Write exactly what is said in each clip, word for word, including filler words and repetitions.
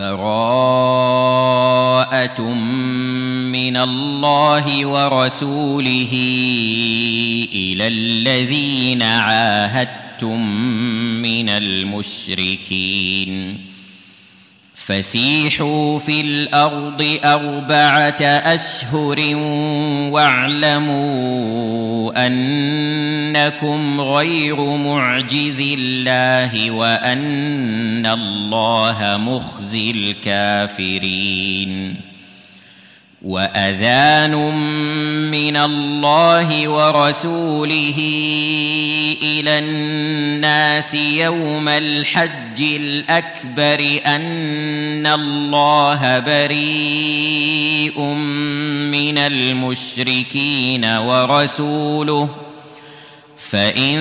براءة من الله ورسوله إلى الذين عاهدتم من المشركين فسيحوا في الأرض أربعة أشهر واعلموا أنكم غير معجز الله وأن الله مخزي الكافرين وأذان من الله ورسوله إلى الناس يوم الحج الأكبر أن الله بريء من المشركين ورسوله فإن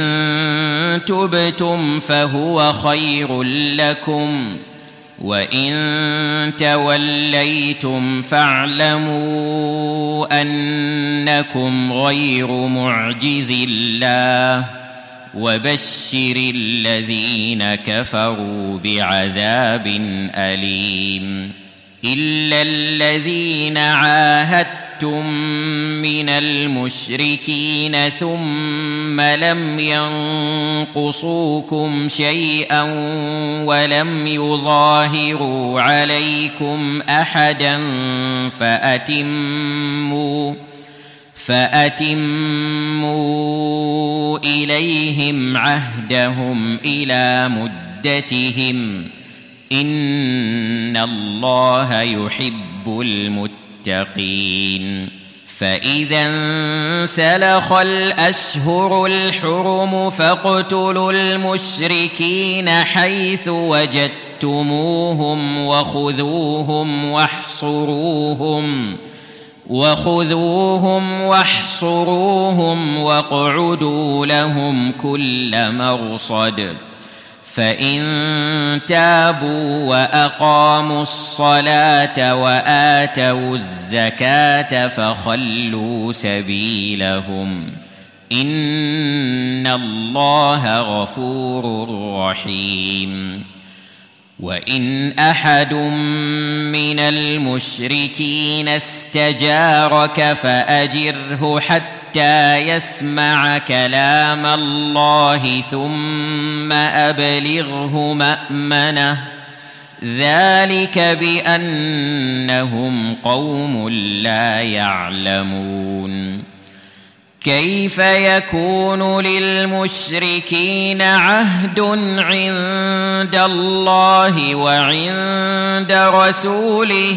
تبتم فهو خير لكم وإن توليتم فاعلموا أنكم غير معجز الله وبشر الذين كفروا بعذاب أليم إلا الذين عاهدتم من المشركين ثم لم ينقصوكم شيئا ولم يظاهروا عليكم أحدا فأتموا فأتموا إليهم عهدهم إلى مدتهم إن الله يحب المتقين فإذا انسلخ الأشهر الحرم فاقتلوا المشركين حيث وجدتموهم وخذوهم واحصروهم وخذوهم واحصروهم واقعدوا لهم كل مرصد فإن تابوا وأقاموا الصلاة وآتوا الزكاة فخلوا سبيلهم إن الله غفور رحيم وإن أحد من المشركين استجارك فأجره حتى يسمع كلام الله ثم أبلغه مأمنه ذلك بأنهم قوم لا يعلمون كيف يكون للمشركين عهد عند الله وعند رسوله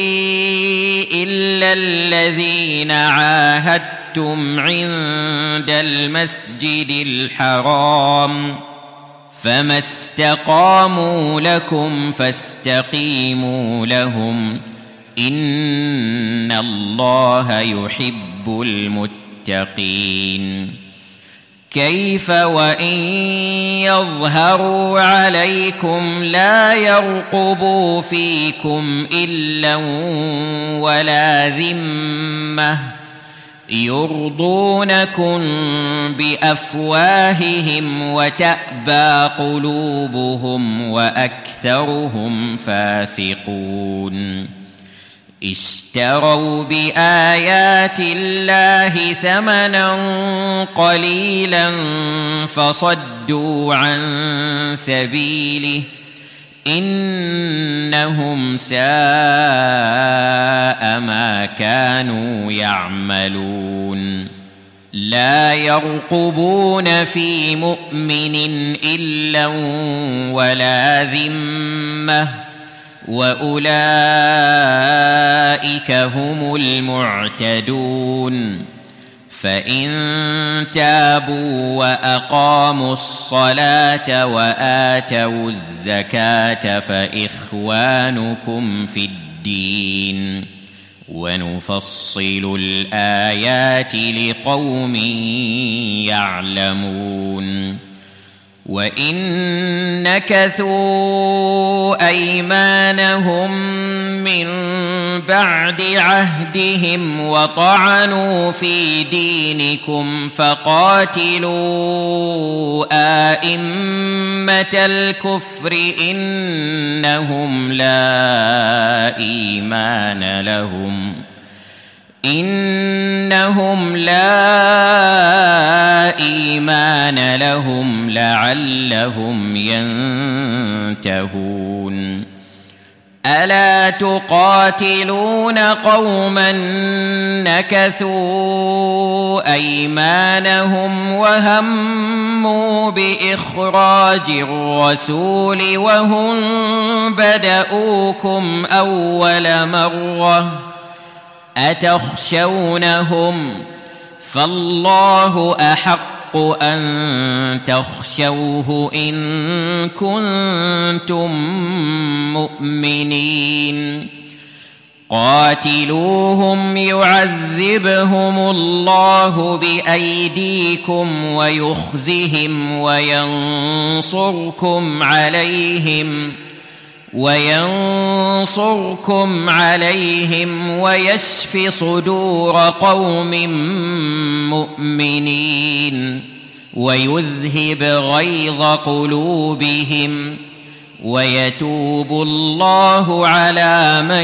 إلا الذين عاهدتم عند المسجد الحرام فما استقاموا لكم فاستقيموا لهم إن الله يحب المتقين المتقين كيف وإن يظهروا عليكم لا يرقبوا فيكم إلا ولا ذمة يرضونكم بأفواههم وتأبى قلوبهم وأكثرهم فاسقون اشتروا بآيات الله ثمنا قليلا فصدوا عن سبيله إنهم ساء ما كانوا يعملون لا يرقبون في مؤمن إلا ولا ذمة وأولئك هم المعتدون فإن تابوا وأقاموا الصلاة وآتوا الزكاة فإخوانكم في الدين ونفصل الآيات لقوم يعلمون وإن نكثوا أيمانهم من بعد عهدهم وطعنوا في دينكم فقاتلوا آئمة الكفر إنهم لا إيمان لهم إنهم لا إيمان لهم لعلهم ينتهون ألا تقاتلون قوما نكثوا أيمانهم وهموا بإخراج الرسول وهم بدؤوكم أول مرة أتخشونهم فالله أحق أن تخشوه إن كنتم مؤمنين قاتلوهم يعذبهم الله بأيديكم ويخزهم وينصركم عليهم وينصركم عليهم ويشف صدور قوم مؤمنين ويذهب غيظ قلوبهم ويتوب الله على من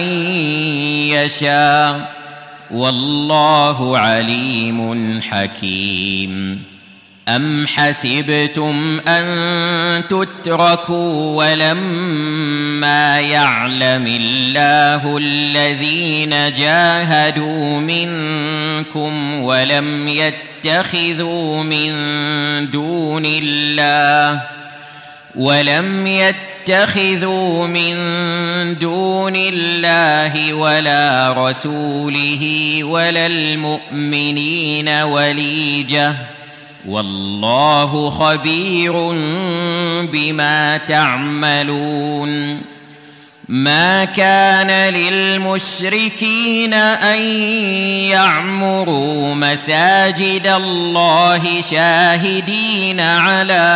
يشاء والله عليم حكيم أم حسبتم أن تتركوا ولما يعلم الله الذين جاهدوا منكم ولم يتخذوا من دون الله ولم يتخذوا من دون الله ولا رسوله ولا المؤمنين وليجة والله خبير بما تعملون ما كان للمشركين أن يعمروا مساجد الله شاهدين على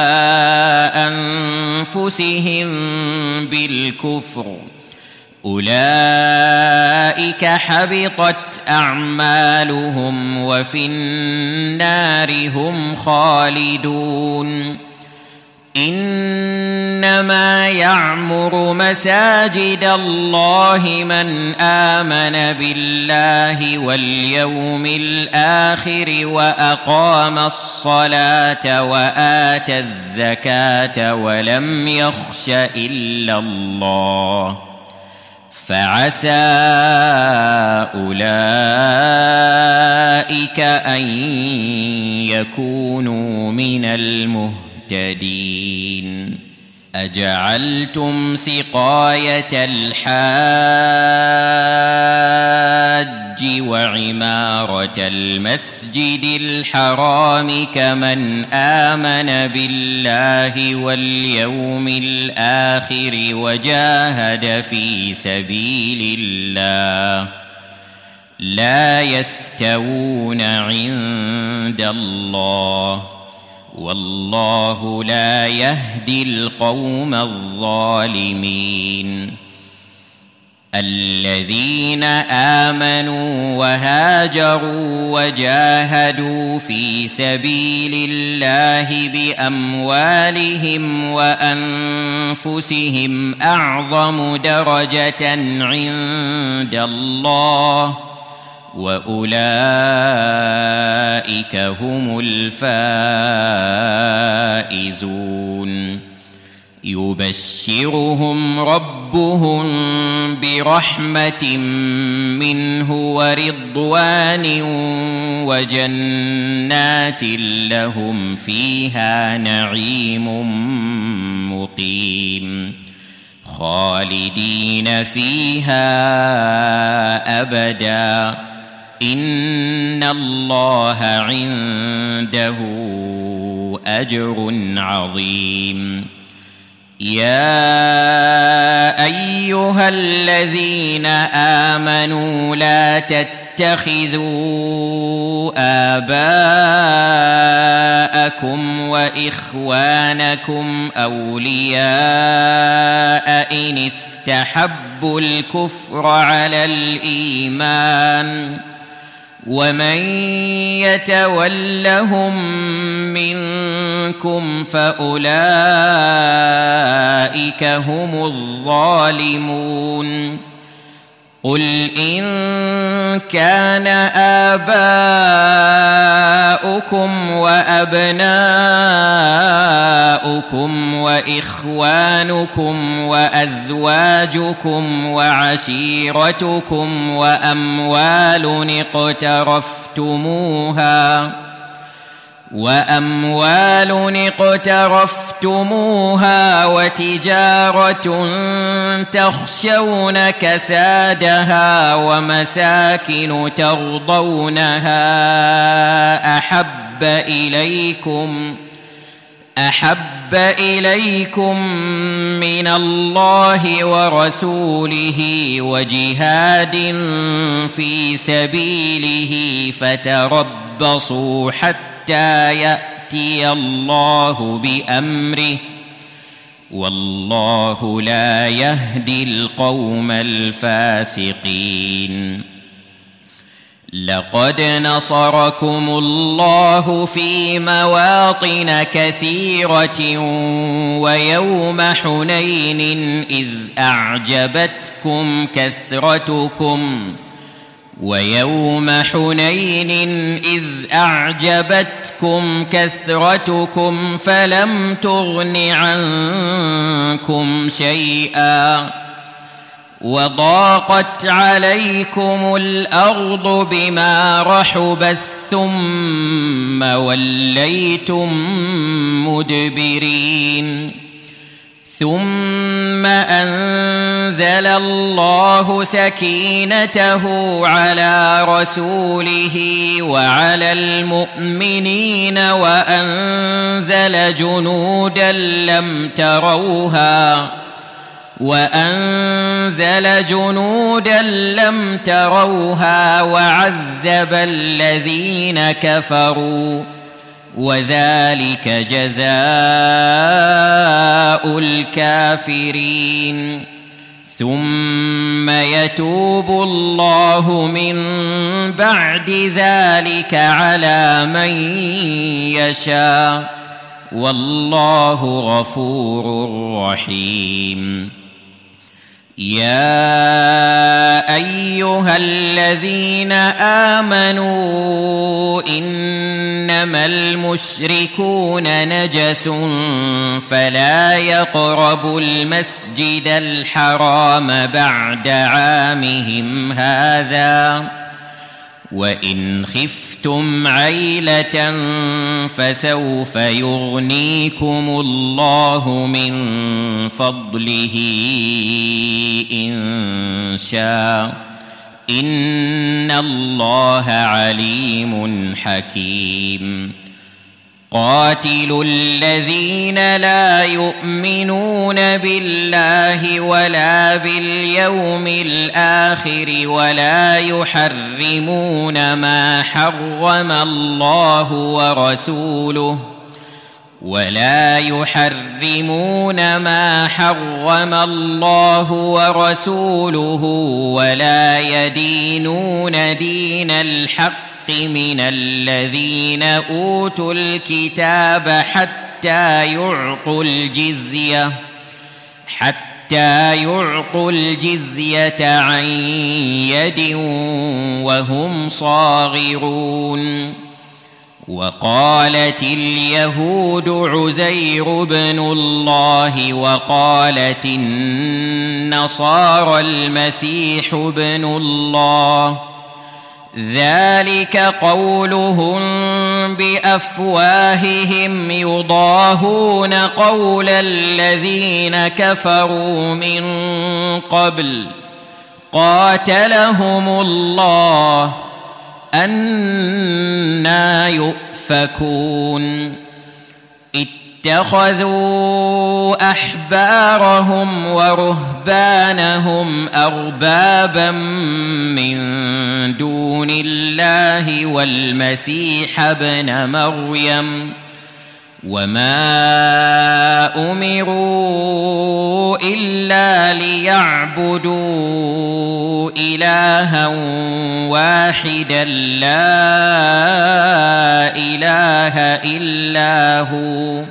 أنفسهم بالكفر أولئك حبطت أعمالهم وفي النار هم خالدون إنما يعمر مساجد الله من آمن بالله واليوم الآخر وأقام الصلاة وآتى الزكاة ولم يخش إلا الله فعسى أولئك أن يكونوا من المهتدين أجعلتم سقاية الحاج وعمارة المسجد الحرام كمن آمن بالله واليوم الآخر وجاهد في سبيل الله لا يستوون عند الله والله لا يهدي القوم الظالمين الذين آمنوا وهاجروا وجاهدوا في سبيل الله بأموالهم وأنفسهم أعظم درجة عند الله وأولئك هم الفائزون يبشرهم ربهم برحمة منه ورضوان وجنات لهم فيها نعيم مقيم خالدين فيها أبدا إن الله عنده أجر عظيم يا أيها الذين آمنوا لا تتبعوا تتخذوا آباءكم وإخوانكم أولياء إن استحبوا الكفر على الإيمان ومن يتولهم منكم فأولئك هم الظالمون قل إن كان آباؤكم وأبناؤكم وإخوانكم وأزواجكم وعشيرتكم وأموال اقترفتموها وأموال اقترفتموها وتجارة تخشون كسادها ومساكن ترضونها أحب إليكم أحب إليكم من الله ورسوله وجهاد في سبيله فتربصوا حتى حتى يأتي الله بأمره والله لا يهدي القوم الفاسقين لقد نصركم الله في مواطن كثيرة ويوم حنين إذ أعجبتكم كثرتكم ويوم حنين إذ أعجبتكم كثرتكم فلم تغن عنكم شيئا وضاقت عليكم الأرض بما رحبت ثم وليتم مدبرين ثم أنزل الله سكينته على رسوله وعلى المؤمنين وأنزل جنودا لم تروها وأنزل جنودا لم تروها وعذب الذين كفروا وذلك جزاء الكافرين ثم يتوب الله من بعد ذلك على من يشاء والله غفور رحيم يا أيها الذين آمنوا إنما المشركون نجس فلا يقربوا المسجد الحرام بعد عامهم هذا وإن خفتم عيلة فسوف يغنيكم الله من فضله إن شاء إن الله عليم حكيم قاتلوا الذين لا يؤمنون بالله ولا باليوم الآخر ولا يحرمون ما حرم الله ورسوله ولا يحرمون ما حرم الله ورسوله ولا يدينون دين الحق من الذين أوتوا الكتاب حتى يعطوا الجزية حتى يعطوا الجزية عن يد وهم صاغرون وقالت اليهود عزير بن الله وقالت النصارى المسيح بن الله ذلك قولهم بأفواههم يضاهون قول الذين كفروا من قبل قاتلهم الله أنى يؤفكون اتخذوا أحبارهم ورهبانهم أربابا من دون الله والمسيح ابن مريم وما أمروا إلا ليعبدوا إلها واحدا لا إله إلا هو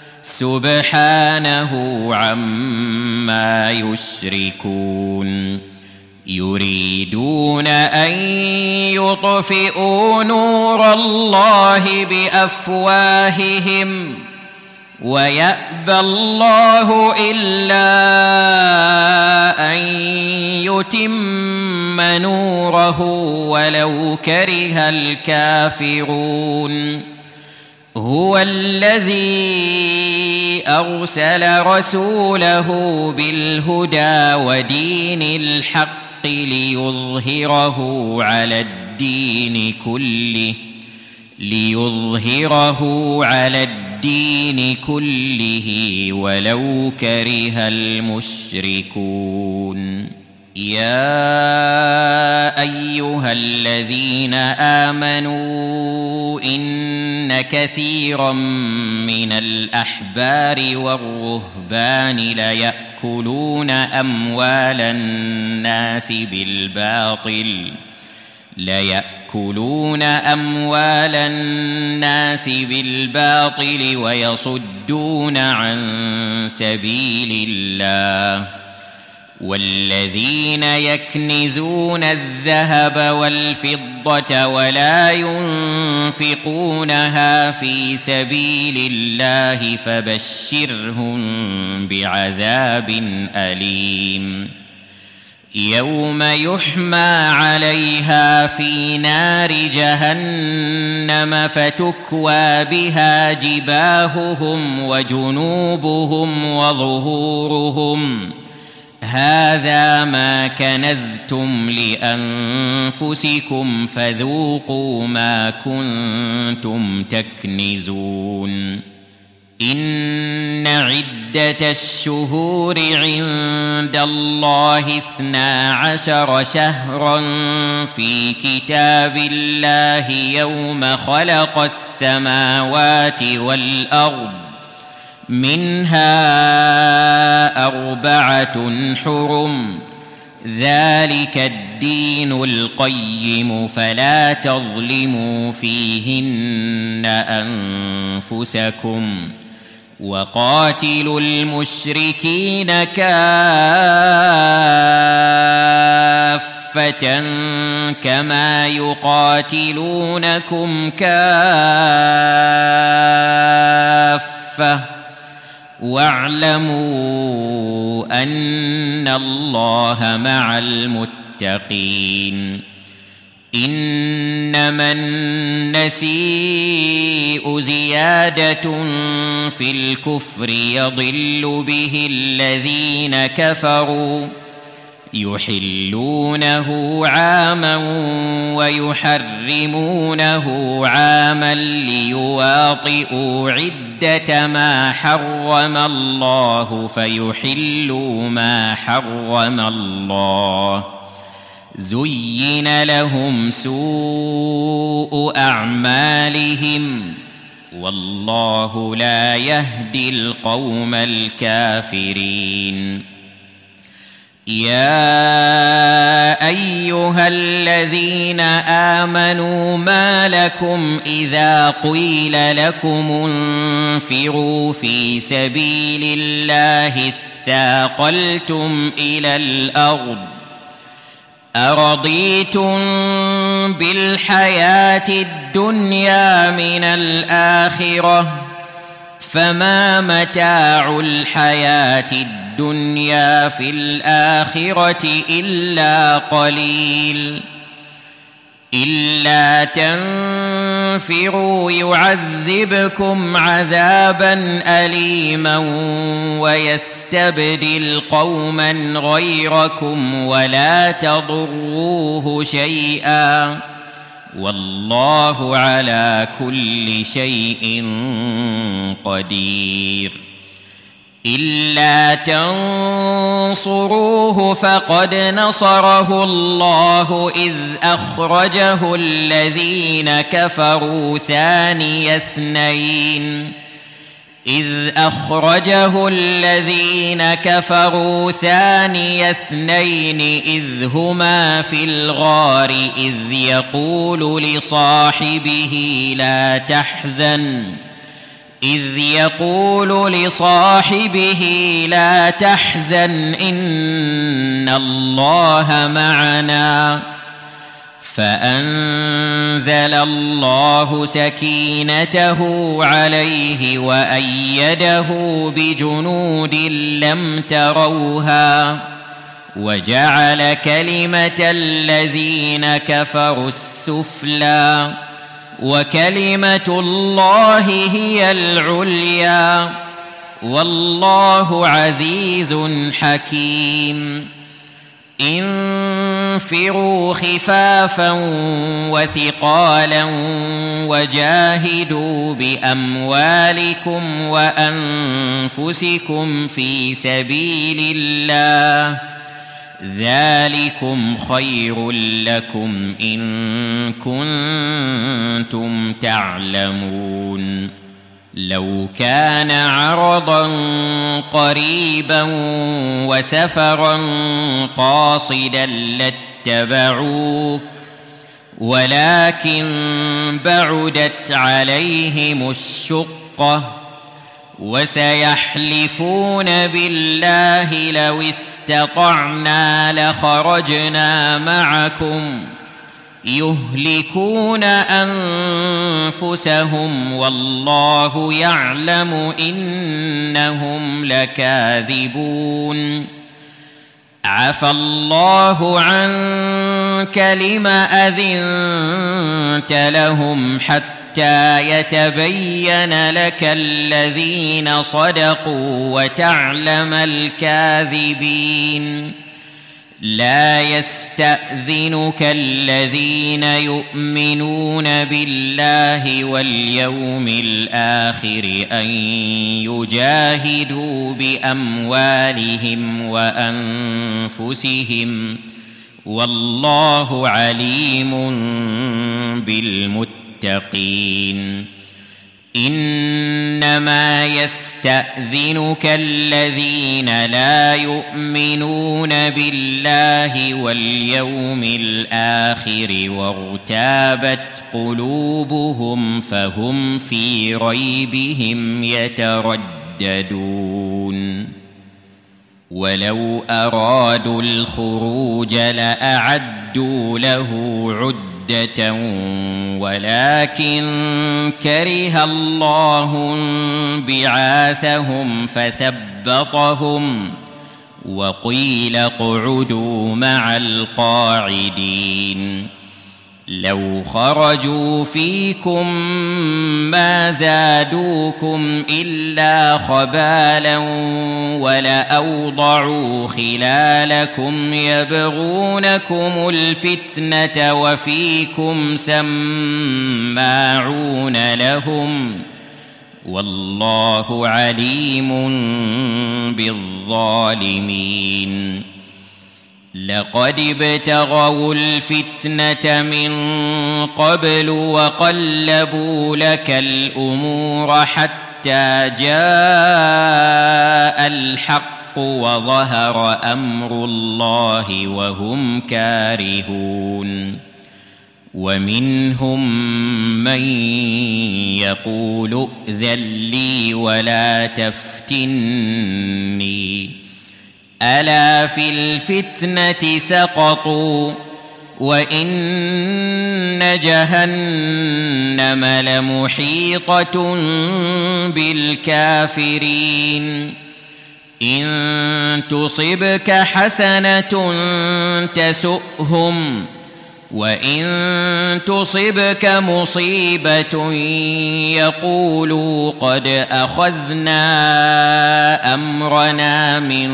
سبحانه عما يشركون يريدون أن يطفئوا نور الله بأفواههم ويأبى الله إلا أن يتم نوره ولو كره الكافرون هو الذي أرسل رسوله بالهدى ودين الحق ليظهره على الدين كله ليظهره على الدين كله ولو كره المشركون يا أيها الذين آمنوا إن كثيرا من الأحبار والرهبان ليأكلون أموال الناس بالباطل ليأكلون أموال الناس بالباطل ويصدون عن سبيل الله والذين يكنزون الذهب والفضة ولا ينفقونها في سبيل الله فبشرهم بعذاب أليم يوم يحمى عليها في نار جهنم فتكوى بها جباههم وجنوبهم وظهورهم هذا ما كنزتم لأنفسكم فذوقوا ما كنتم تكنزون إن عدة الشهور عند الله اثنا عشر شهرا في كتاب الله يوم خلق السماوات والأرض منها أربعة حرم ذلك الدين القيم فلا تظلموا فيهن أنفسكم وقاتلوا المشركين كافة كما يقاتلونكم كافة واعلموا أن الله مع المتقين إنما النسيء زيادة في الكفر يضل به الذين كفروا يحلونه عاما ويحرمونه عاما ليواطئوا عدة ما حرم الله فيحلوا ما حرم الله زين لهم سوء أعمالهم والله لا يهدي القوم الكافرين يا أيها الذين آمنوا ما لكم إذا قيل لكم انفروا في سبيل الله اثاقلتم إلى الأرض أرضيتم بالحياة الدنيا من الآخرة فما متاع الحياة الدنيا في الآخرة إلا قليل إلا تنفروا يعذبكم عذابا أليما ويستبدل قوما غيركم ولا تضروه شيئا والله على كل شيء قدير. إلا تنصروه فقد نصره الله إذ أخرجه الذين كفروا ثاني اثنين إذ أخرجه الذين كفروا ثاني اثنين إذ هما في الغار إذ يقول لصاحبه لا تحزن إذ يقول لصاحبه لا تحزن إن الله معنا فأنزل الله سكينته عليه وأيده بجنود لم تروها وجعل كلمة الذين كفروا السفلى وكلمة الله هي العليا والله عزيز حكيم. انفروا خفافا وثقالا وجاهدوا بأموالكم وأنفسكم في سبيل الله ذلكم خير لكم إن كنتم تعلمون. لو كان عرضا قريبا وسفرا قاصدا لاتبعوك ولكن بعدت عليهم الشقة وسيحلفون بالله لو استطعنا لخرجنا معكم يهلكون أنفسهم والله يعلم إنهم لكاذبون. عفى الله عنك لم أذنت لهم حتى يتبين لك الذين صدقوا وتعلم الكاذبين. لا يستأذنك الذين يؤمنون بالله واليوم الآخر أن يجاهدوا بأموالهم وأنفسهم والله عليم بالمتقين. إنما يستأذنك الذين لا يؤمنون بالله واليوم الآخر وارتابت قلوبهم فهم في ريبهم يترددون. ولو أرادوا الخروج لأعدوا له عدة ولكن كره الله بعاثهم فثبطهم وقيل اقعدوا مع القاعدين. لو خرجوا فيكم ما زادوكم إلا خبالا ولأوضعوا خلالكم يبغونكم الفتنة وفيكم سماعون لهم والله عليم بالظالمين. لقد ابتغوا الفتنة من قبل وقلبوا لك الأمور حتى جاء الحق وظهر أمر الله وهم كارهون. ومنهم من يقول ائذن لي ولا تفتني ألا في الفتنة سقطوا وإن جهنم لمحيطة بالكافرين. إن تصبك حسنة تسؤهم وإن تصبك مصيبة يقولوا قد أخذنا أمرنا من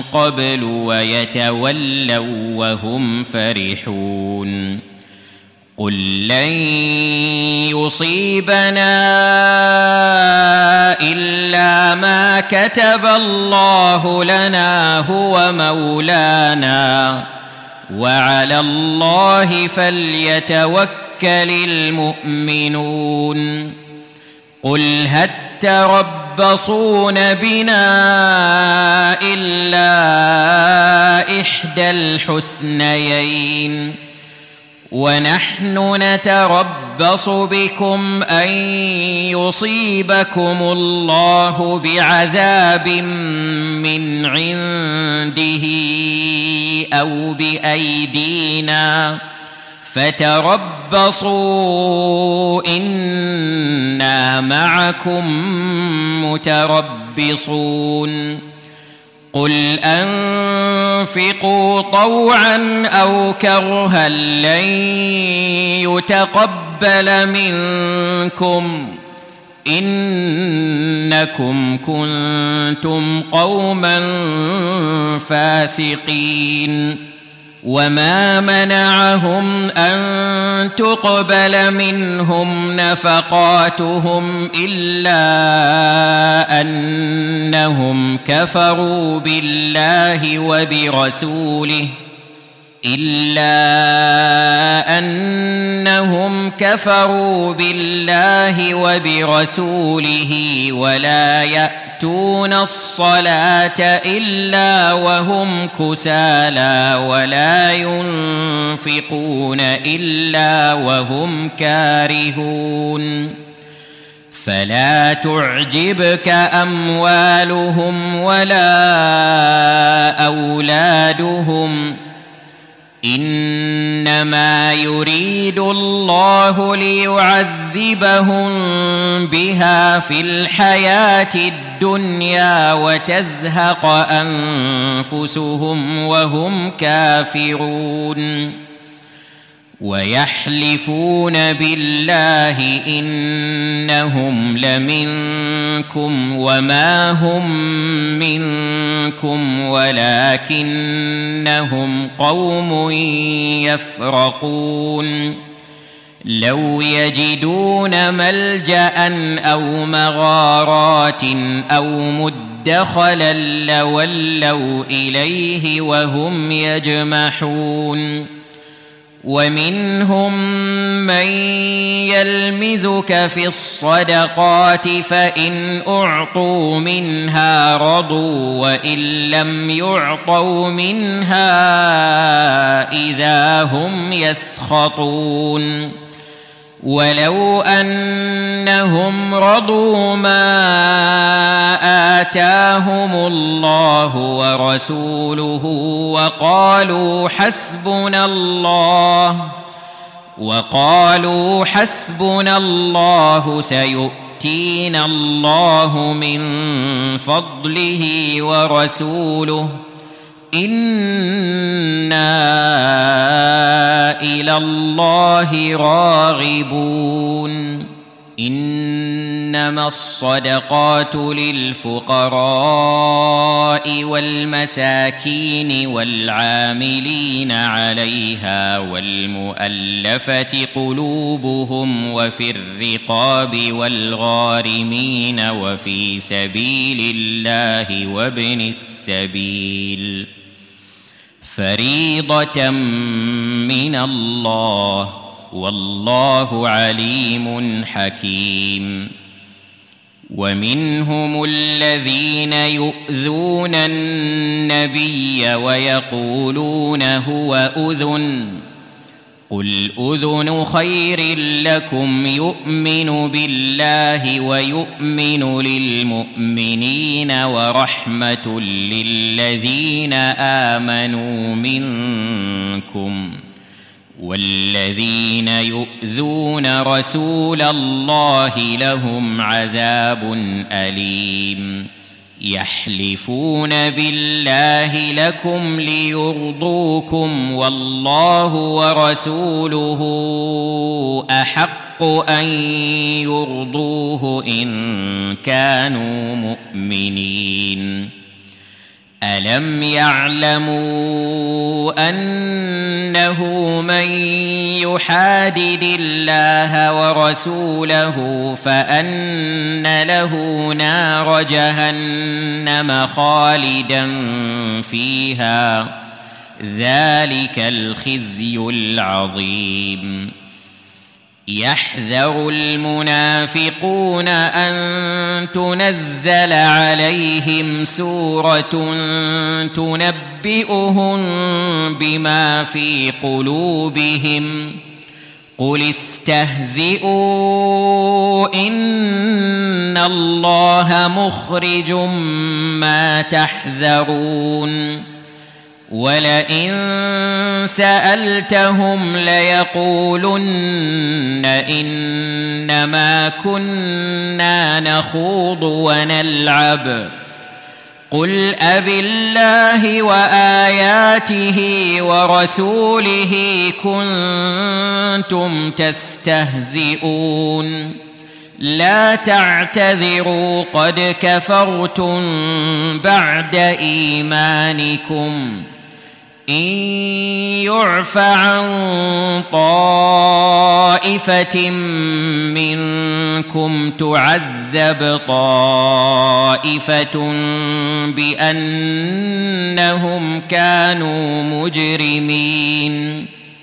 قبل ويتولوا وهم فرحون. قل لن يصيبنا إلا ما كتب الله لنا هو مولانا وعلى الله فليتوكل المؤمنون قل هل تربصون بنا إلا إحدى الحسنيين ونحن نتربص بكم أن يصيبكم الله بعذاب من عنده أو بأيدينا فتربصوا إنا معكم متربصون قل أنفقوا طوعا أو كرها لن يتقبل منكم إنكم كنتم قوما فاسقين وما منعهم أن تقبل منهم نفقاتهم إلا أنهم كفروا بالله وبرسوله إلا أنهم كفروا بالله وبرسوله ولا يأتون الصلاة إلا وهم كسالى ولا ينفقون إلا وهم كارهون فلا تعجبك أموالهم ولا أولادهم إنما يريد الله ليعذبهم بها في الحياة الدنيا وتزهق أنفسهم وهم كافرون ويحلفون بالله إنهم لمنكم وما هم منكم ولكنهم قوم يفرقون لو يجدون ملجأ أو مغارات أو مدخلا لولوا إليه وهم يجمحون ومنهم من يلمزك في الصدقات فإن أعطوا منها رضوا وإن لم يعطوا منها إذا هم يسخطون ولو أنهم رضوا ما آتاهم الله ورسوله وقالوا حسبنا الله وقالوا حسبنا الله سيؤتينا الله من فضله ورسوله إنا إلى الله راغبون إنما الصدقات للفقراء والمساكين والعاملين عليها والمؤلفة قلوبهم وفي الرقاب والغارمين وفي سبيل الله وابن السبيل فريضة من الله والله عليم حكيم ومنهم الذين يؤذون النبي ويقولون هو أذن قل أذن خير لكم يؤمن بالله ويؤمن للمؤمنين ورحمة للذين آمنوا منكم والذين يؤذون رسول الله لهم عذاب أليم يحلفون بالله لكم ليرضوكم والله ورسوله أحق أن يرضوه إن كانوا مؤمنين ألم يعلموا أنه من يحادد الله ورسوله فأن له نار جهنم خالدا فيها ذلك الخزي العظيم. يحذر المنافقون أن تنزل عليهم سورة تنبئهم بما في قلوبهم قل استهزئوا إن الله مخرج ما تحذرون. ولئن سألتهم ليقولن إنما كنا نخوض ونلعب قل أبالله وآياته ورسوله كنتم تستهزئون لا تعتذروا قد كفرتم بعد إيمانكم إن يعف عن طائفة منكم تعذب طائفة بأنهم كانوا مجرمين.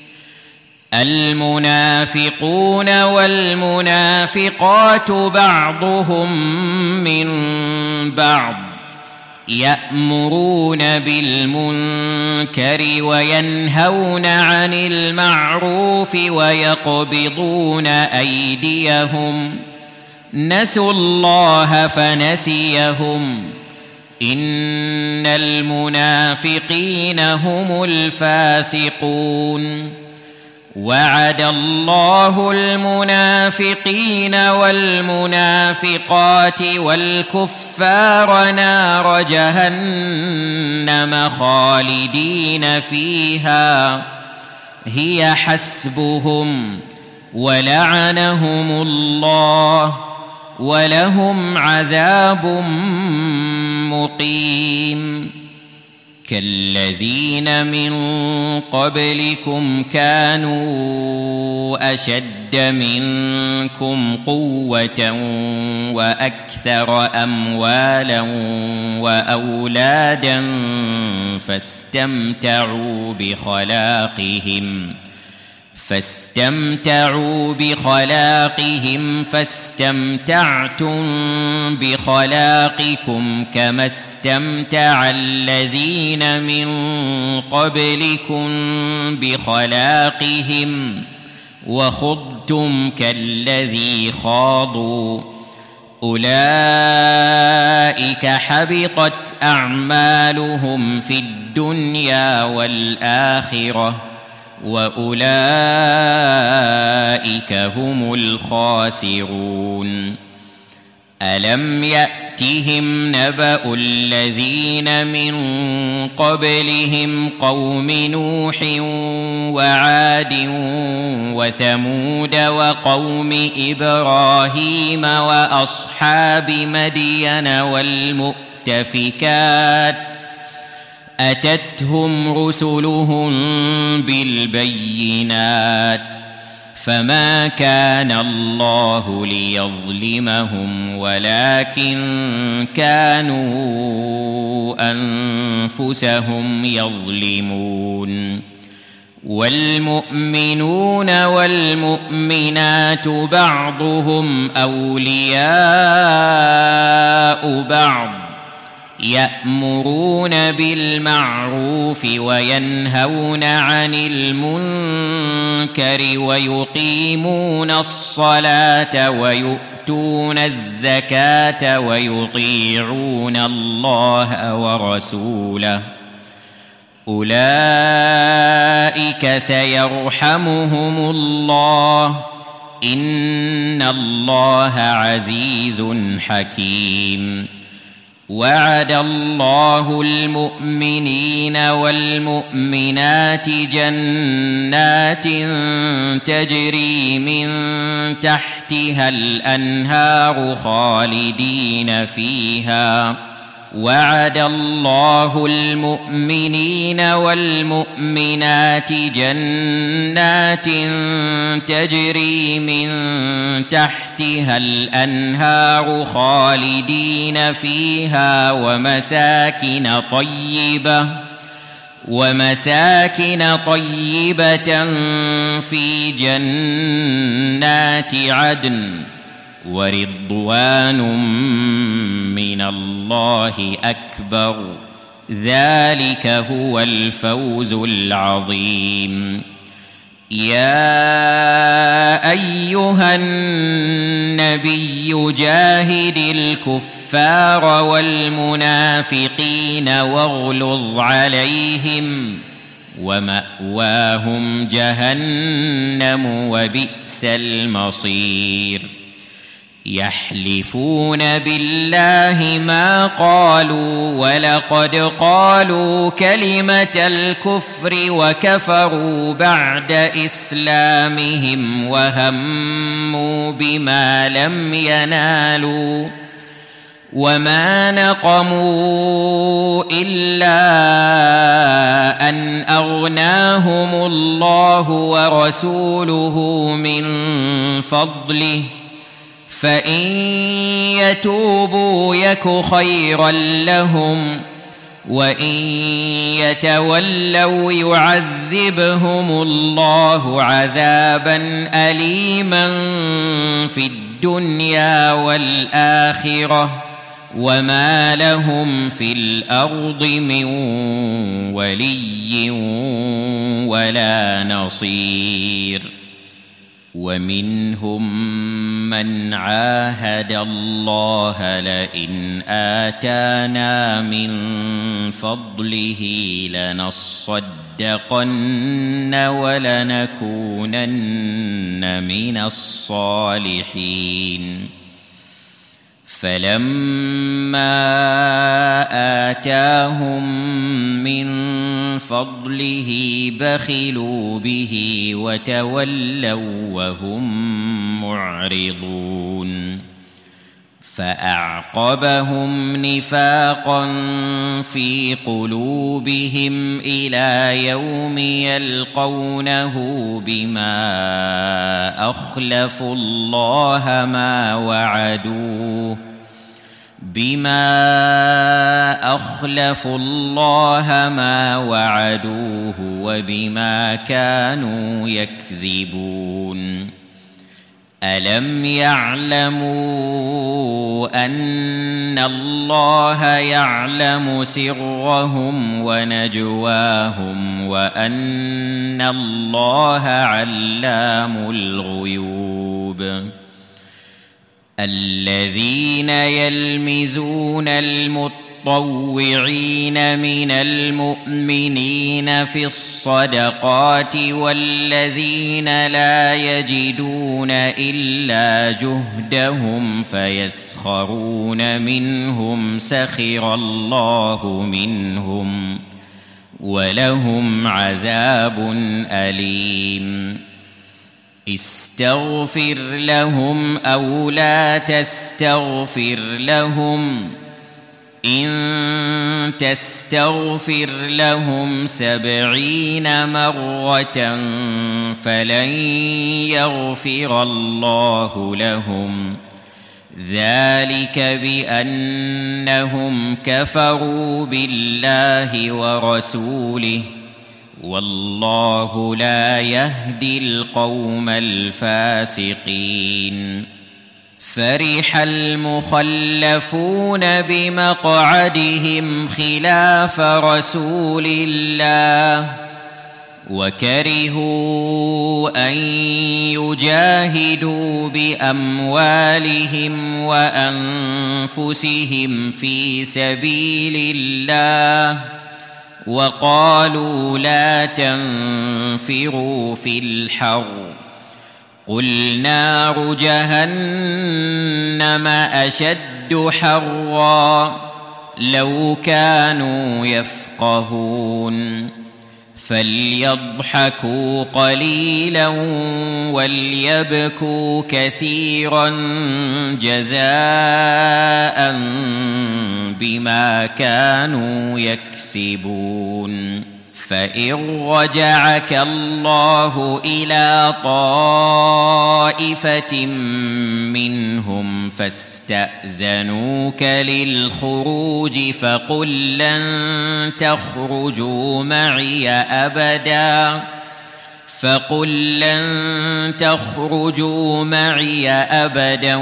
المنافقون والمنافقات بعضهم من بعض يأمرون بالمنكر وينهون عن المعروف ويقبضون أيديهم نسوا الله فنسيهم إن المنافقين هم الفاسقون. وعد الله المنافقين والمنافقات والكفار نار جهنم خالدين فيها هي حسبهم ولعنهم الله ولهم عذاب مقيم. كالذين من قبلكم كانوا أشد منكم قوة وأكثر أموالا وأولادا فاستمتعوا بخلاقهم فاستمتعوا بخلاقهم فاستمتعتم بخلاقكم كما استمتع الذين من قبلكم بخلاقهم وخضتم كالذي خاضوا أولئك حبطت أعمالهم في الدنيا والآخرة وأولئك هم الخاسرون. ألم يأتهم نبأ الذين من قبلهم قوم نوح وعاد وثمود وقوم إبراهيم وأصحاب مدين والمؤتفكات أتتهم رسلهم بالبينات فما كان الله ليظلمهم ولكن كانوا أنفسهم يظلمون. والمؤمنون والمؤمنات بعضهم أولياء بعض يأمرون بالمعروف وينهون عن المنكر ويقيمون الصلاة ويؤتون الزكاة ويطيعون الله ورسوله أولئك سيرحمهم الله إن الله عزيز حكيم. وعد الله المؤمنين والمؤمنات جنات تجري من تحتها الأنهار خالدين فيها وعد الله المؤمنين والمؤمنات جنات تجري من تحتها الأنهار خالدين فيها ومساكن طيبة ومساكن طيبة في جنات عدن ورضوان من الله أكبر ذلك هو الفوز العظيم. يا أيها النبي جاهد الكفار والمنافقين واغلظ عليهم ومأواهم جهنم وبئس المصير. يحلفون بالله ما قالوا ولقد قالوا كلمة الكفر وكفروا بعد إسلامهم وهموا بما لم ينالوا وما نقموا إلا أن أغناهم الله ورسوله من فضله فإن يتوبوا يك خيرا لهم وإن يتولوا يعذبهم الله عذابا أليما في الدنيا والآخرة وما لهم في الأرض من ولي ولا نصير. ومنهم من عاهد الله لئن آتانا من فضله لنصدقن ولنكونن من الصالحين. فلما آتاهم من فضله بخلوا به وتولوا وهم معرضون. فأعقبهم نفاقا في قلوبهم إلى يوم يلقونه بما أخلفوا الله ما وعدوه بما أخلفوا الله ما وعدوه وبما كانوا يكذبون. ألم يعلموا أن الله يعلم سرهم ونجواهم وأن الله علام الغيوب. الذين يلمزون المتطوعين من المؤمنين في الصدقات والذين لا يجدون إلا جهدهم فيسخرون منهم سخر الله منهم ولهم عذاب أليم. استغفر لهم أو لا تستغفر لهم إن تستغفر لهم سبعين مرة فلن يغفر الله لهم ذلك بأنهم كفروا بالله ورسوله والله لا يهدي القوم الفاسقين. فرح المخلفون بمقعدهم خلاف رسول الله وكرهوا أن يجاهدوا بأموالهم وأنفسهم في سبيل الله وقالوا لا تنفروا في الحر قل نار جهنم أشد حرا لو كانوا يفقهون. فليضحكوا قليلا وليبكوا كثيرا جزاء بما كانوا يكسبون. فإن رجعك الله إلى طائفة منهم فاستأذنوك للخروج فقل لن تخرجوا معي أبدا فقل لن تخرجوا معي أبدا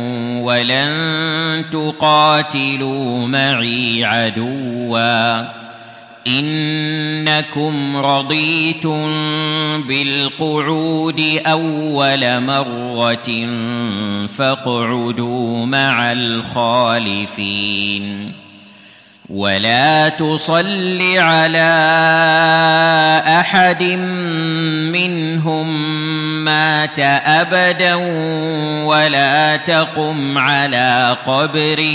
ولن تقاتلوا معي عدوا إنكم رضيتم بالقعود أول مرة فاقعدوا مع الخالفين. ولا تصل على أحد منهم مات أبدا ولا تقم على قبره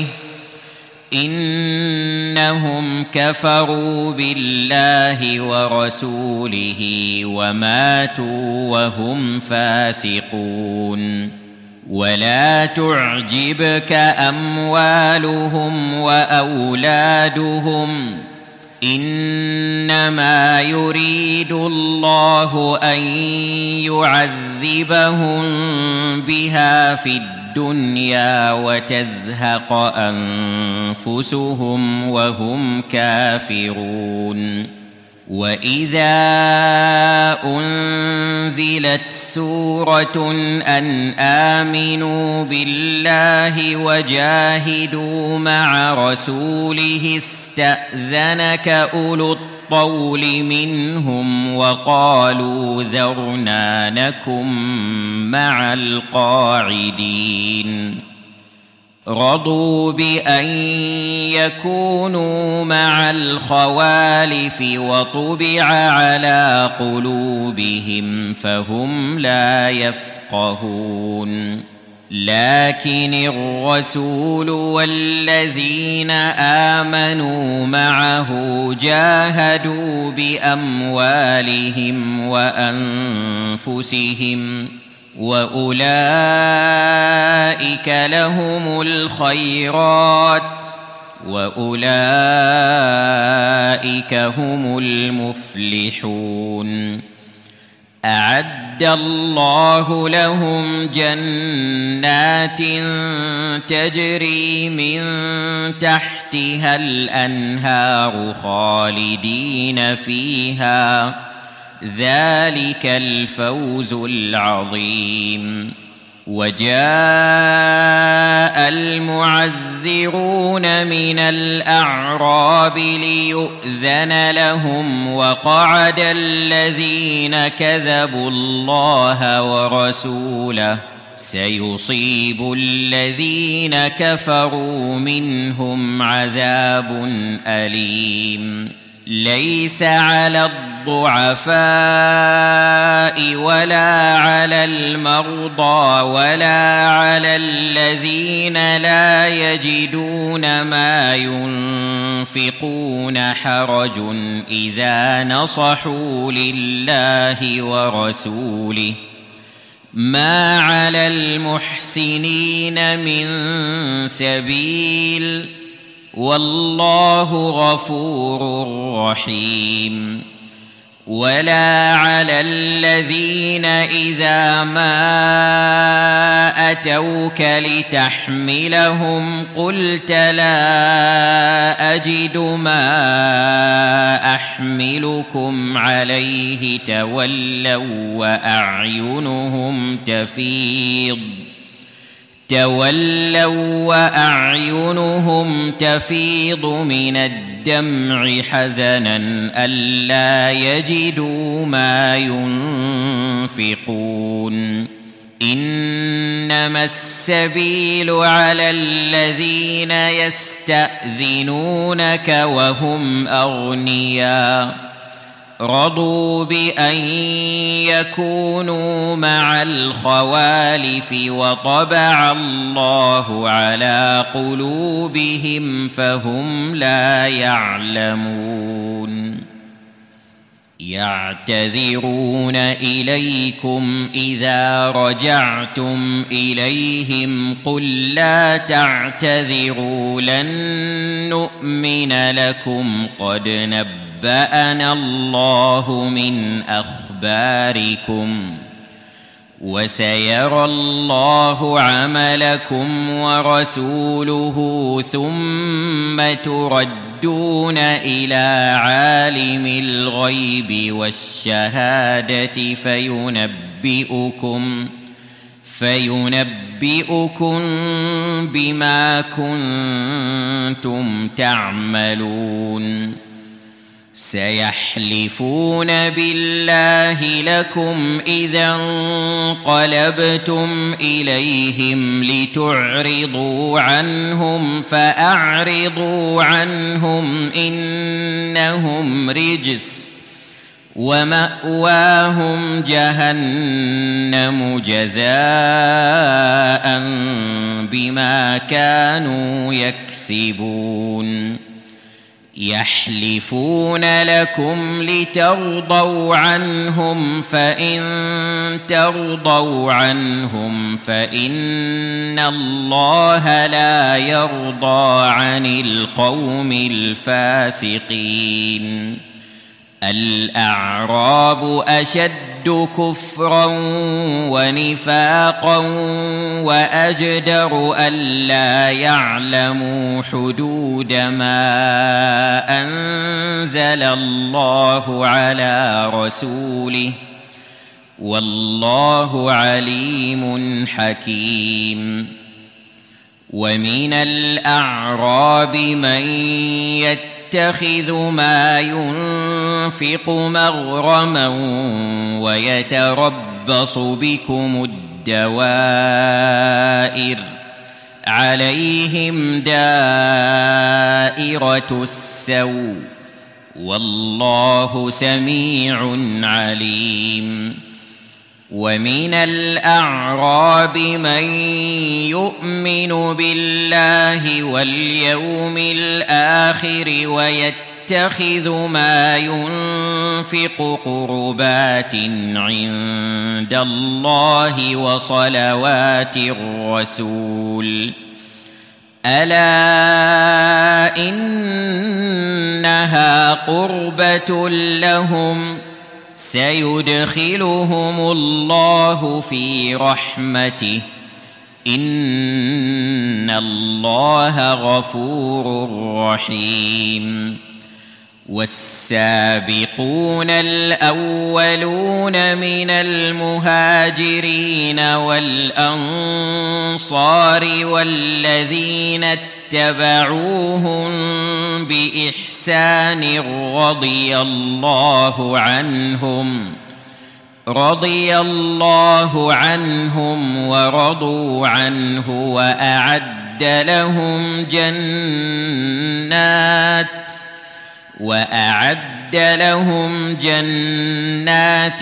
إنهم كفروا بالله ورسوله وماتوا وهم فاسقون. ولا تعجبك أموالهم وأولادهم إنما يريد الله أن يعذبهم بها في الدنيا الدنيا وتزهق أنفسهم وهم كافرون. وإذا أنزلت سورة أن آمنوا بالله وجاهدوا مع رسوله استأذنك أولو الطول منهم وقالوا ذرنا نكن مع القاعدين. رضوا بأن يكونوا مع الخوالف وطبع على قلوبهم فهم لا يفقهون. لكن الرسول والذين آمنوا معه جاهدوا بأموالهم وأنفسهم وأولئك لهم الخيرات وأولئك هم المفلحون. أعد الله لهم جنات تجري من تحتها الأنهار خالدين فيها ذلك الفوز العظيم. وجاء المعذرون من الأعراب ليؤذن لهم وقعد الذين كذبوا الله ورسوله سيصيب الذين كفروا منهم عذاب أليم. ليس على الضعفاء ولا على المرضى ولا على الذين لا يجدون ما ينفقون حرج إذا نصحوا لله ورسوله ما على المحسنين من سبيل والله غفور رحيم. ولا على الذين إذا ما أتوك لتحملهم قلت لا أجد ما أحملكم عليه تولوا وأعينهم تفيض تولوا وأعينهم تفيض من الدمع حزنا ألا يجدوا ما ينفقون. إنما السبيل على الذين يستأذنونك وهم أغنياء رضوا بأن يكونوا مع الخوالف وطبع الله على قلوبهم فهم لا يعلمون. يعتذرون إليكم إذا رجعتم إليهم قل لا تعتذروا لن نؤمن لكم قد نبأنا الله من أخباركم وسيرى الله عملكم ورسوله ثم تردون إلى عالم الغيب والشهادة فينبئكم فينبئكم بما كنتم تعملون سيحلفون بالله لكم إذا انقلبتم إليهم لتعرضوا عنهم فأعرضوا عنهم إنهم رجس ومأواهم جهنم جزاء بما كانوا يكسبون يحلفون لكم لترضوا عنهم فإن ترضوا عنهم فإن الله لا يرضى عن القوم الفاسقين الأعراب أشد كفرا ونفاقا وأجدر ألا يعلموا حدود ما أنزل الله على رسوله والله عليم حكيم ومن الأعراب من يتخذ ما ينفق مغرما ويتربص بكم الدوائر عليهم دائرة السوء والله سميع عليم ومن الأعراب من يؤمن بالله واليوم الآخر ويتخذ ما ينفق قربات عند الله وصلوات الرسول ألا إنها قربة لهم سيدخلهم الله في رحمته إن الله غفور رحيم والسابقون الأولون من المهاجرين والأنصار والذين اتبعوهم بإحسان رضي الله عنهم رضي الله عنهم ورضوا عنه وأعد لهم جنات وأعد لهم جنات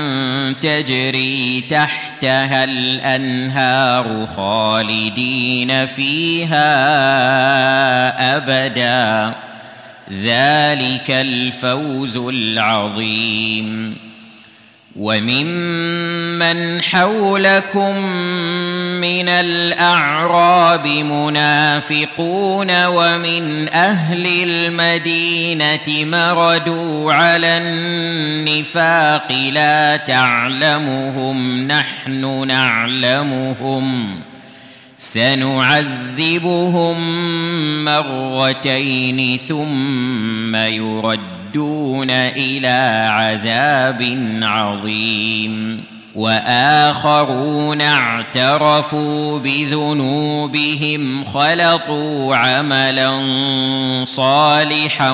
تجري تحتها الأنهار خالدين فيها أبدا ذلك الفوز العظيم وممن حولكم من الأعراب منافقون ومن أهل المدينة مردوا على النفاق لا تعلمهم نحن نعلمهم سنعذبهم مرتين ثم يردون دون إلى عذاب عظيم وآخرون اعترفوا بذنوبهم خلطوا عملا صالحا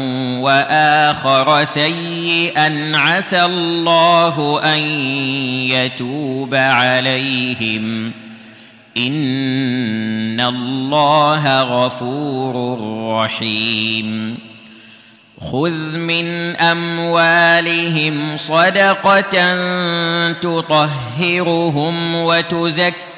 وآخر سيئا عسى الله أن يتوب عليهم إن الله غفور رحيم خذ من أموالهم صدقة تطهرهم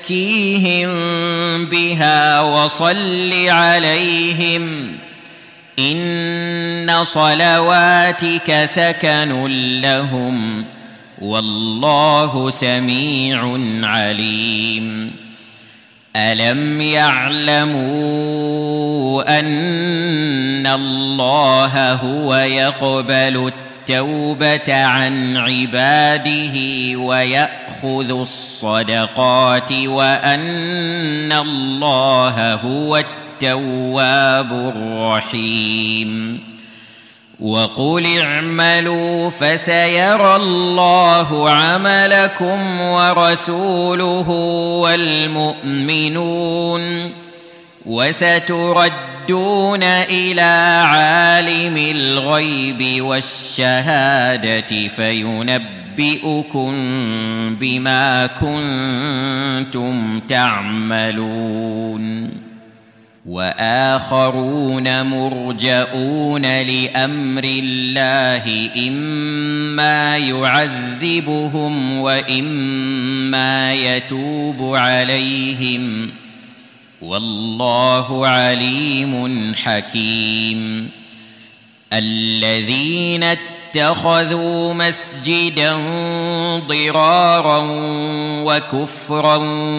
وتزكيهم بها وصل عليهم إن صلواتك سكن لهم والله سميع عليم ألم يعلموا أن الله هو يقبل التوبة عن عباده ويأخذ الصدقات وأن الله هو التواب الرحيم وقل اعملوا فسيرى الله عملكم ورسوله والمؤمنون وستردون إلى عالم الغيب والشهادة فينبئكم بما كنتم تعملون وآخرون مرجؤون لأمر الله إما يعذبهم وإما يتوب عليهم والله عليم حكيم الذين اتخذوا مسجدا ضرارا وكفرا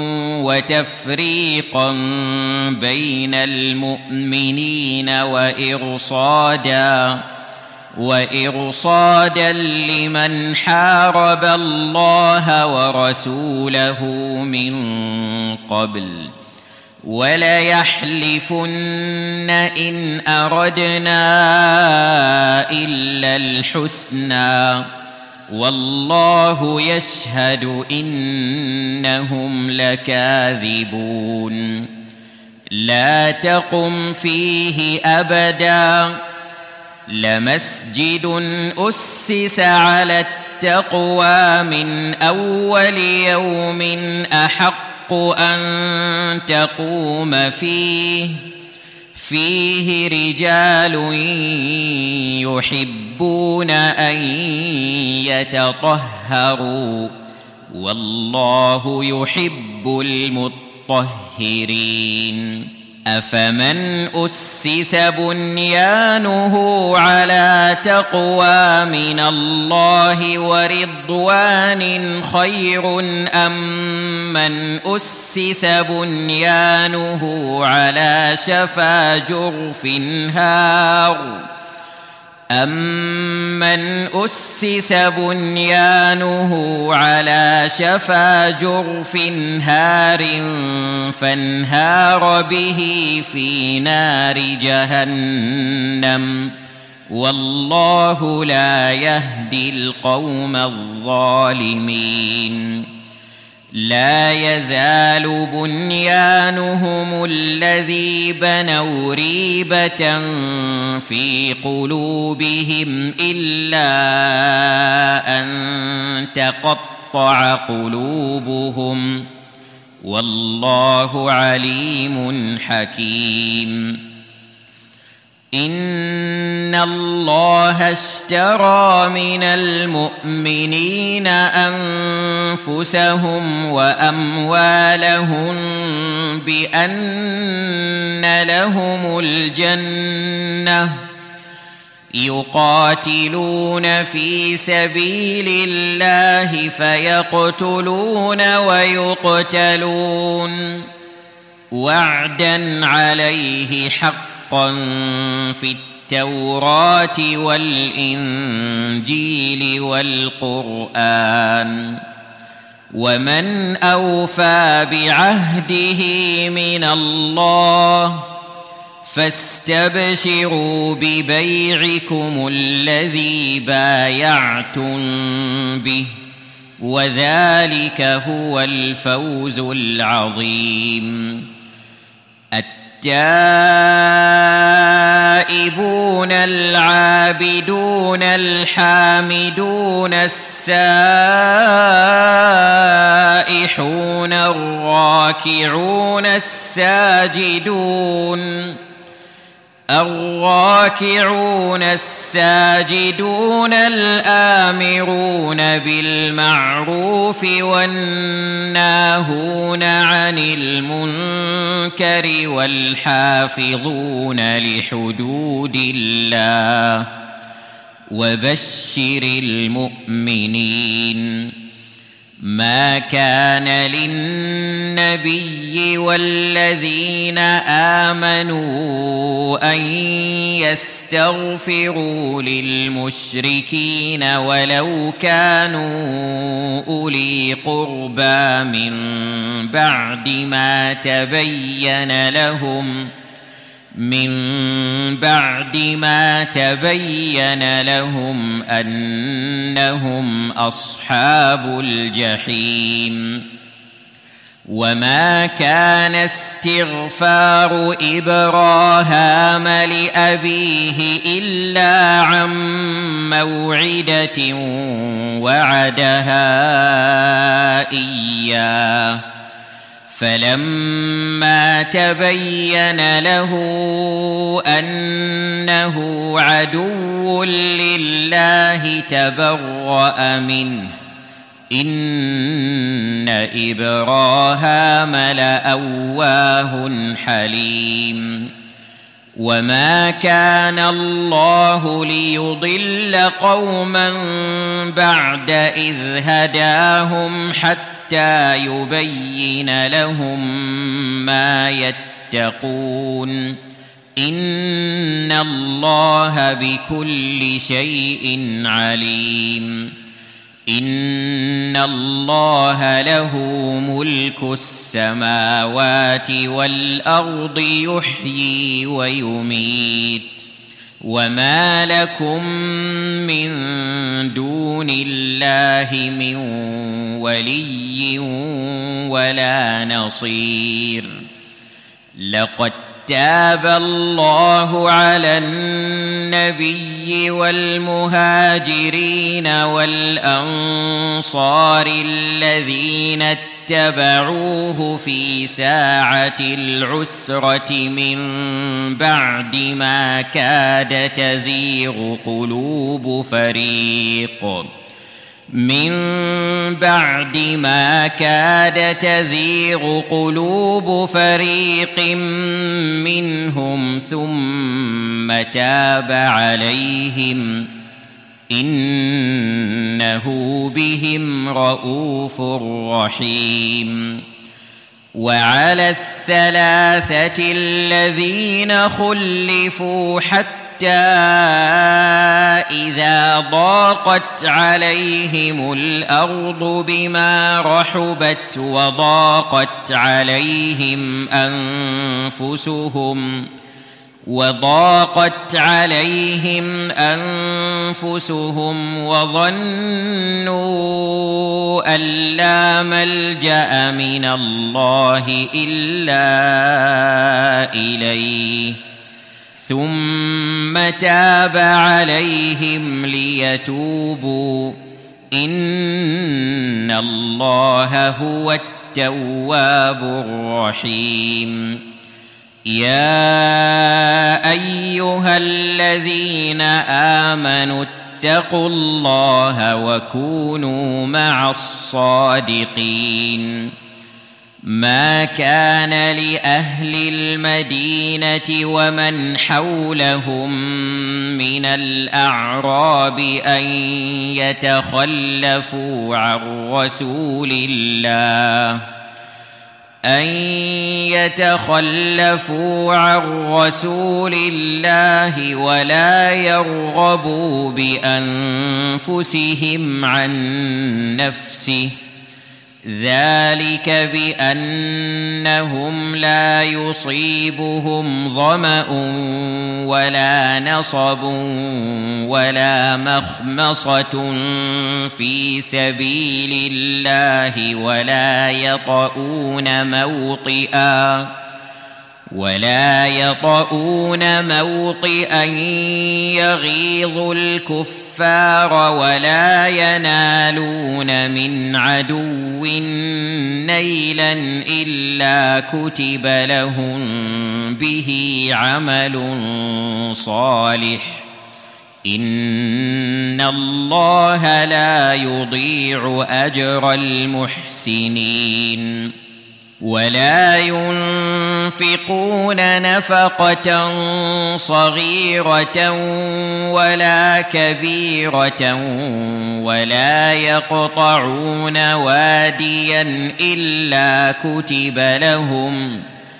وتفريقا بين المؤمنين وإرصادا وإرصادا لمن حارب الله ورسوله من قبل وليحلفن إن أردنا إلا الحسنى والله يشهد إنهم لكاذبون لا تقم فيه أبدا لمسجد أسس على التقوى من أول يوم أحق أن تقوم فيه فيه رجال يحبون أن يتطهروا والله يحب المطهرين أفمن أسس بنيانه على تقوى من الله ورضوان خير أم من أسس بنيانه على شفا جرف هار أمن أسس بنيانه على شفا جرف هار فانهار به في نار جهنم والله لا يهدي القوم الظالمين لا يزال بنيانهم الذي بنوا ريبة في قلوبهم إلا أن تقطع قلوبهم والله عليم حكيم إن الله اشترى من المؤمنين أنفسهم وأموالهم بأن لهم الجنة يقاتلون في سبيل الله فيقتلون ويقتلون وعدا عليه حقا في التوراة والإنجيل والقرآن ومن أوفى بعهده من الله فاستبشروا ببيعكم الذي بايعتم به وذلك هو الفوز العظيم التائبون العابدون الحامدون السائحون الراكعون الساجدون الراكعون الساجدون الآمرون بالمعروف والناهون عن المنكر والحافظون لحدود الله وبشر المؤمنين. ما كان للنبي والذين آمنوا أن يستغفروا للمشركين ولو كانوا أولي قربى من بعد ما تبين لهم من بعد ما تبين لهم أنهم أصحاب الجحيم. وما كان استغفار إبراهام لأبيه إلا عن موعدة وعدها إياه فلما تبين له أنه عدو لله تبرأ منه إن إبراهام لأواه حليم. وما كان الله ليضل قوما بعد إذ هداهم حتى يبين لهم ما يتقون إن الله بكل شيء عليم. إن الله له ملك السماوات والأرض يحيي ويميت وما لكم من دون الله من ولي ولا نصير. لقد تاب الله على النبي والمهاجرين والأنصار الذين اتبعوه في ساعة العسرة من بعد ما كاد تزيغ قلوب فريق من بعد ما كاد تزيغ قلوب فريق منهم ثم تاب عليهم إنه بهم رءوف رحيم. وعلى الثلاثة الذين خلفوا حتى إذا ضاقت عليهم الأرض بما رحبت وضاقت عليهم أنفسهم وضاقت عليهم أنفسهم وظنوا أن لا ملجأ من الله إلا إليه ثم تاب عليهم ليتوبوا إن الله هو التواب الرحيم. يا أيها الذين آمنوا اتقوا الله وكونوا مع الصادقين. ما كان لأهل المدينة ومن حولهم من الأعراب أن يتخلفوا عن رسول الله أن يتخلفوا عن رسول الله ولا يرغبوا بأنفسهم عن نفسه ذلك بأنهم لا يصيبهم ظمأ ولا نصب ولا مخمصة في سبيل الله ولا يطؤون موطئا ولا يطؤون موطئا يغيظ الكفار الكفار ولا ينالون من عدو نيلا إلا كتب لهم به عمل صالح إن الله لا يضيع أجر المحسنين ولا ينفقون نفقة صغيرة ولا كبيرة ولا يقطعون واديا إلا كتب لهم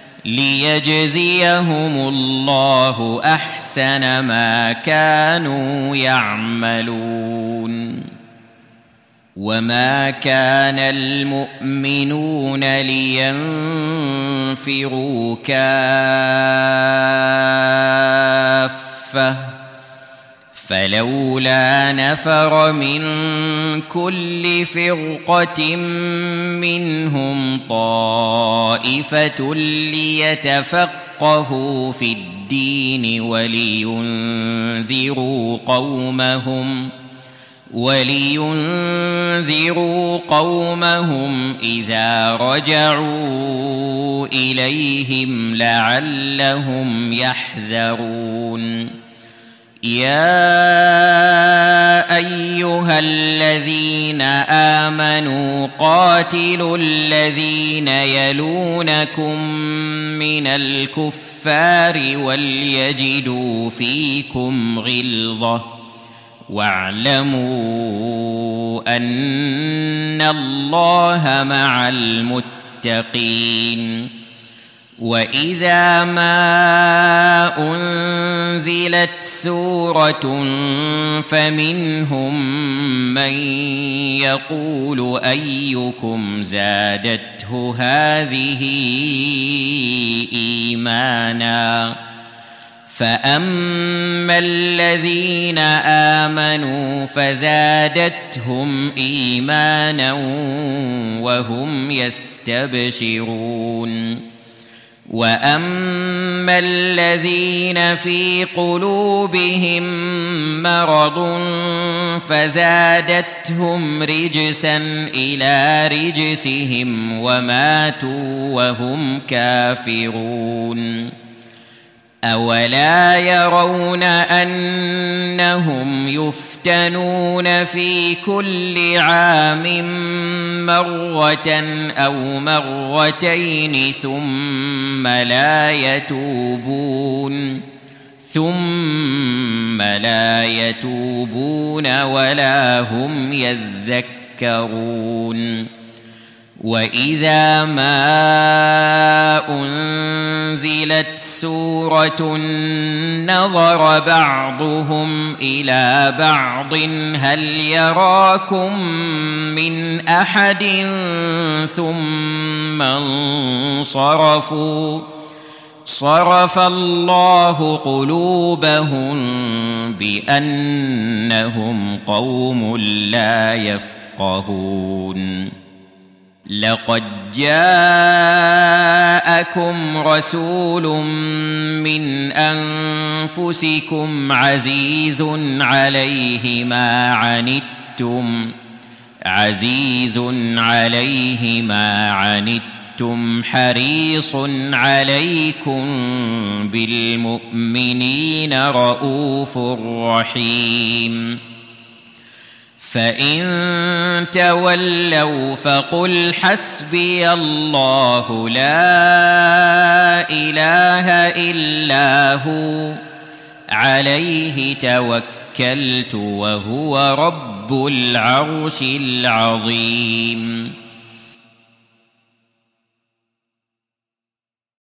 ليجزيهم الله أحسن ما كانوا يعملون وما كان المؤمنون لينفروا كافة فلولا نفر من كل فرقة منهم طائفة ليتفقهوا في الدين ولينذروا قومهم ولينذروا قومهم إذا رجعوا إليهم لعلهم يحذرون يا أيها الذين آمنوا قاتلوا الذين يلونكم من الكفار وليجدوا فيكم غلظة واعلموا أن الله مع المتقين وإذا ما أنزلت سورة فمنهم من يقول أيكم زادته هذه إيمانا فأما الذين آمنوا فزادتهم إيمانا وهم يستبشرون وأما الذين في قلوبهم مرض فزادتهم رجسا إلى رجسهم وماتوا وهم كافرون أولا يرون أنهم يفتنون في كل عام مرة أو مرتين ثم لا يتوبون ثم لا يتوبون ولا هم يذكرون وإذا ما أنزلت سورة نظر بعضهم إلى بعض هل يراكم من أحد ثم انصرفوا صرف الله قلوبهم بأنهم قوم لا يفقهون لقد جاءكم رسول من أنفسكم عزيز عليه ما عنتم عزيز عليه ما عنتم حريص عليكم بالمؤمنين رؤوف رحيم فإن تولوا فقل حسبي الله لا إله إلا هو عليه توكلت وهو رب العرش العظيم